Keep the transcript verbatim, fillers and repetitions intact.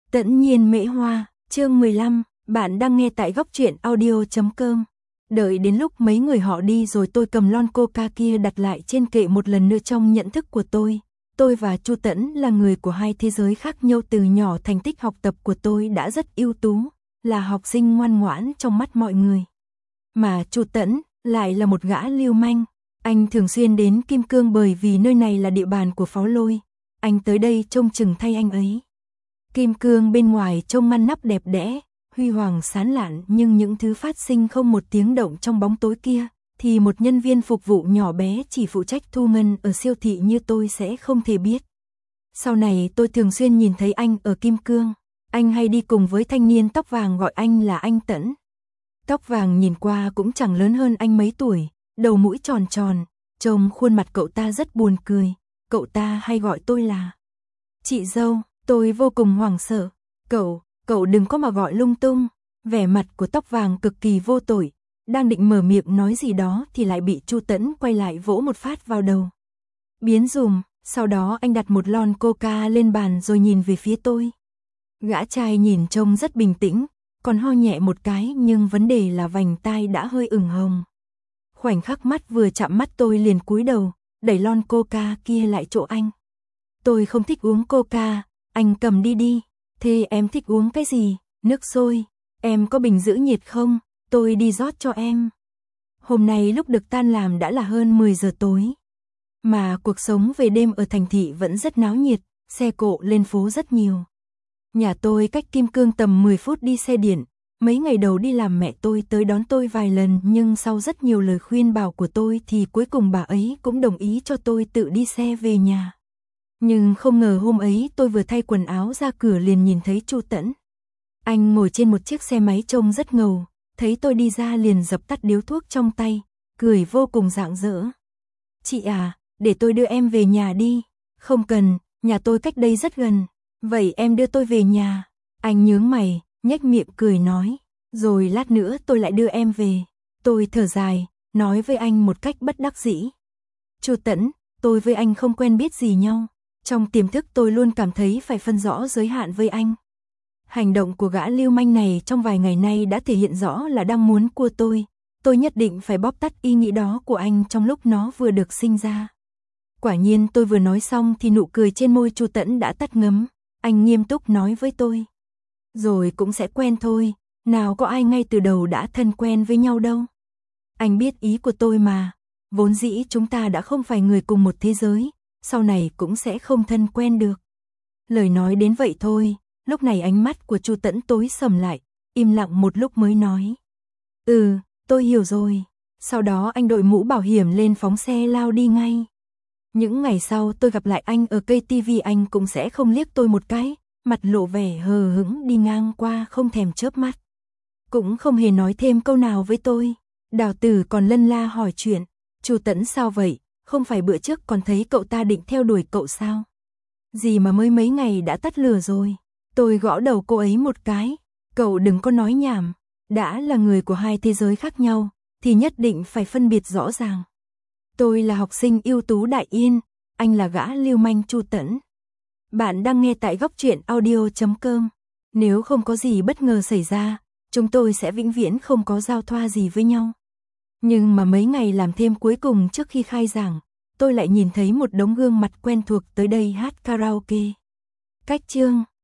Tẫn nhiên mễ hoa, chương mười lăm, bạn đang nghe tại góc truyện audio chấm com. Đợi đến lúc mấy người họ đi rồi tôi cầm lon coca kia đặt lại trên kệ một lần nữa trong nhận thức của tôi. Tôi và Chu Tẫn là người của hai thế giới khác nhau, từ nhỏ thành tích học tập của tôi đã rất ưu tú, là học sinh ngoan ngoãn trong mắt mọi người. Mà Chu Tẫn lại là một gã lưu manh. Anh thường xuyên đến Kim Cương bởi vì nơi này là địa bàn của Pháo Lôi. Anh tới đây trông chừng thay anh ấy. Kim Cương bên ngoài trông ngăn nắp đẹp đẽ, huy hoàng sáng lạn, nhưng những thứ phát sinh không một tiếng động trong bóng tối kia, thì một nhân viên phục vụ nhỏ bé chỉ phụ trách thu ngân ở siêu thị như tôi sẽ không thể biết. Sau này tôi thường xuyên nhìn thấy anh ở Kim Cương. Anh hay đi cùng với thanh niên tóc vàng gọi anh là anh Tẫn. Tóc vàng nhìn qua cũng chẳng lớn hơn anh mấy tuổi, đầu mũi tròn tròn, trông khuôn mặt cậu ta rất buồn cười. Cậu ta hay gọi tôi là chị dâu. Tôi vô cùng hoảng sợ. Cậu, cậu đừng có mà gọi lung tung. Vẻ mặt của tóc vàng cực kỳ vô tội. Đang định mở miệng nói gì đó thì lại bị Chu Tẫn quay lại vỗ một phát vào đầu. Biến dùm. Sau đó anh đặt một lon coca lên bàn rồi nhìn về phía tôi. Gã trai nhìn trông rất bình tĩnh, còn ho nhẹ một cái, nhưng vấn đề là vành tai đã hơi ửng hồng. Khoảnh khắc mắt vừa chạm mắt tôi liền cúi đầu, đẩy lon coca kia lại chỗ anh. Tôi không thích uống coca, anh cầm đi đi. Thế em thích uống cái gì? Nước sôi. Em có bình giữ nhiệt không? Tôi đi rót cho em. Hôm nay lúc được tan làm đã là hơn mười giờ tối. Mà cuộc sống về đêm ở thành thị vẫn rất náo nhiệt, xe cộ lên phố rất nhiều. Nhà tôi cách Kim Cương tầm mười phút đi xe điện. Mấy ngày đầu đi làm mẹ tôi tới đón tôi vài lần, nhưng sau rất nhiều lời khuyên bảo của tôi thì cuối cùng bà ấy cũng đồng ý cho tôi tự đi xe về nhà. Nhưng không ngờ hôm ấy tôi vừa thay quần áo ra cửa liền nhìn thấy Chu Tẫn. Anh ngồi trên một chiếc xe máy trông rất ngầu, thấy tôi đi ra liền dập tắt điếu thuốc trong tay, cười vô cùng rạng rỡ. Chị à, để tôi đưa em về nhà đi. Không cần, nhà tôi cách đây rất gần. Vậy em đưa tôi về nhà. Anh nhướng mày, nhếch miệng cười nói. Rồi lát nữa tôi lại đưa em về. Tôi thở dài, nói với anh một cách bất đắc dĩ. Chu Tẫn, tôi với anh không quen biết gì nhau. Trong tiềm thức tôi luôn cảm thấy phải phân rõ giới hạn với anh. Hành động của gã lưu manh này trong vài ngày nay đã thể hiện rõ là đang muốn cua tôi. Tôi nhất định phải bóp tắt ý nghĩ đó của anh trong lúc nó vừa được sinh ra. Quả nhiên tôi vừa nói xong thì nụ cười trên môi Chu Tẫn đã tắt ngấm. Anh nghiêm túc nói với tôi. Rồi cũng sẽ quen thôi, nào có ai ngay từ đầu đã thân quen với nhau đâu. Anh biết ý của tôi mà, vốn dĩ chúng ta đã không phải người cùng một thế giới, sau này cũng sẽ không thân quen được. Lời nói đến vậy thôi, lúc này ánh mắt của Chu Tẫn tối sầm lại, im lặng một lúc mới nói. Ừ, tôi hiểu rồi. Sau đó anh đội mũ bảo hiểm lên phóng xe lao đi ngay. Những ngày sau tôi gặp lại anh ở cây tivi, anh cũng sẽ không liếc tôi một cái, mặt lộ vẻ hờ hững đi ngang qua không thèm chớp mắt. Cũng không hề nói thêm câu nào với tôi. Đào Tử còn lân la hỏi chuyện. Chu Tẫn sao vậy? Không phải bữa trước còn thấy cậu ta định theo đuổi cậu sao? Gì mà mới mấy ngày đã tắt lửa rồi? Tôi gõ đầu cô ấy một cái. Cậu đừng có nói nhảm. Đã là người của hai thế giới khác nhau, thì nhất định phải phân biệt rõ ràng. Tôi là học sinh ưu tú Đại Yên, anh là gã lưu manh Chu Tẫn. Bạn đang nghe tại góc truyện audio chấm com. Nếu không có gì bất ngờ xảy ra, chúng tôi sẽ vĩnh viễn không có giao thoa gì với nhau. Nhưng mà mấy ngày làm thêm cuối cùng trước khi khai giảng, tôi lại nhìn thấy một đống gương mặt quen thuộc tới đây hát karaoke. Cách chương